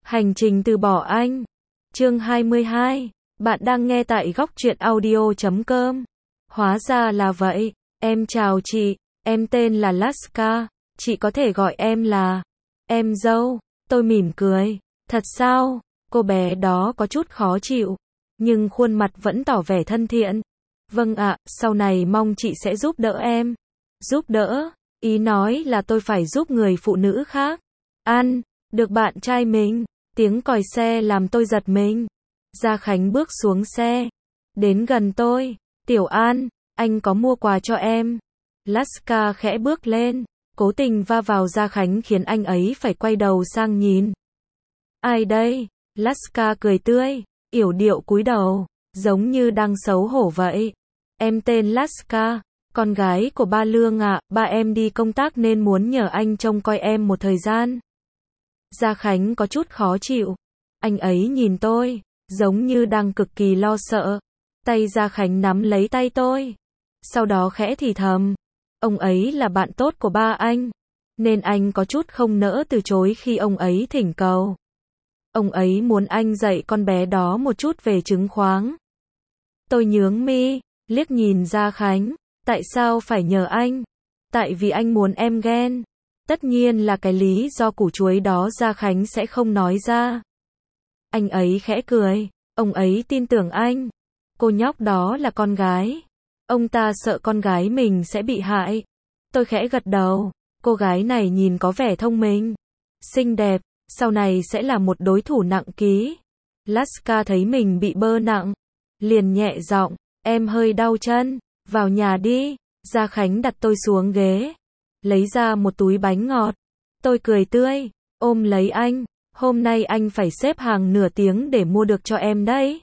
Hành trình từ bỏ anh. Chương 22. Bạn đang nghe tại góc truyện audio.com. Hóa ra là vậy. Em chào chị, em tên là Laska, chị có thể gọi em là em dâu. Tôi mỉm cười. Thật sao? Cô bé đó có chút khó chịu, nhưng khuôn mặt vẫn tỏ vẻ thân thiện. Vâng ạ, sau này mong chị sẽ giúp đỡ em. Giúp đỡ? Ý nói là tôi phải giúp người phụ nữ khác ăn được bạn trai mình. Tiếng còi xe làm tôi giật mình. Gia Khánh bước xuống xe, đến gần tôi. Tiểu An, anh có mua quà cho em. Laska khẽ bước lên, cố tình va vào Gia Khánh khiến anh ấy phải quay đầu sang nhìn. Ai đây? Laska cười tươi, yểu điệu cúi đầu, giống như đang xấu hổ vậy. Em tên Laska, con gái của ba Lương ạ, ba em đi công tác nên muốn nhờ anh trông coi em một thời gian. Gia Khánh có chút khó chịu. Anh ấy nhìn tôi, giống như đang cực kỳ lo sợ. Tay Gia Khánh nắm lấy tay tôi. Sau đó khẽ thì thầm. Ông ấy là bạn tốt của ba anh, nên anh có chút không nỡ từ chối khi ông ấy thỉnh cầu. Ông ấy muốn anh dạy con bé đó một chút về chứng khoán. Tôi nhướng mi, liếc nhìn Gia Khánh. Tại sao phải nhờ anh? Tại vì anh muốn em ghen. Tất nhiên là cái lý do củ chuối đó Gia Khánh sẽ không nói ra. Anh ấy khẽ cười. Ông ấy tin tưởng anh. Cô nhóc đó là con gái. Ông ta sợ con gái mình sẽ bị hại. Tôi khẽ gật đầu. Cô gái này nhìn có vẻ thông minh, xinh đẹp, sau này sẽ là một đối thủ nặng ký. Laska thấy mình bị bơ nặng, liền nhẹ giọng, em hơi đau chân, vào nhà đi. Gia Khánh đặt tôi xuống ghế, lấy ra một túi bánh ngọt. Tôi cười tươi, ôm lấy anh, hôm nay anh phải xếp hàng nửa tiếng để mua được cho em đấy.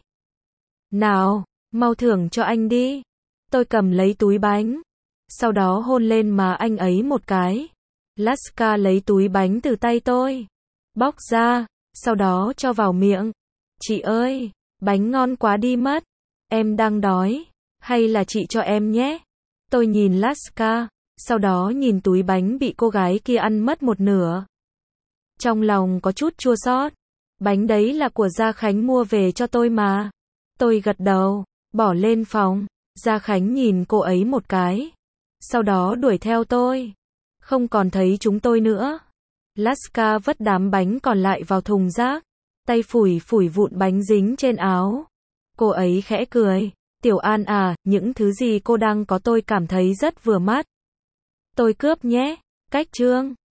Nào, mau thưởng cho anh đi. Tôi cầm lấy túi bánh, sau đó hôn lên má anh ấy một cái. Laska lấy túi bánh từ tay tôi, bóc ra, sau đó cho vào miệng. Chị ơi, bánh ngon quá đi mất. Em đang đói, hay là chị cho em nhé? Tôi nhìn Laska, sau đó nhìn túi bánh bị cô gái kia ăn mất một nửa. Trong lòng có chút chua xót. Bánh đấy là của Gia Khánh mua về cho tôi mà. Tôi gật đầu, bỏ lên phòng. Gia Khánh nhìn cô ấy một cái, sau đó đuổi theo tôi. Không còn thấy chúng tôi nữa. Laska vứt đám bánh còn lại vào thùng rác, tay phủi phủi vụn bánh dính trên áo. Cô ấy khẽ cười. Tiểu An à, những thứ gì cô đang có tôi cảm thấy rất vừa mắt. Tôi cướp nhé. Cách chương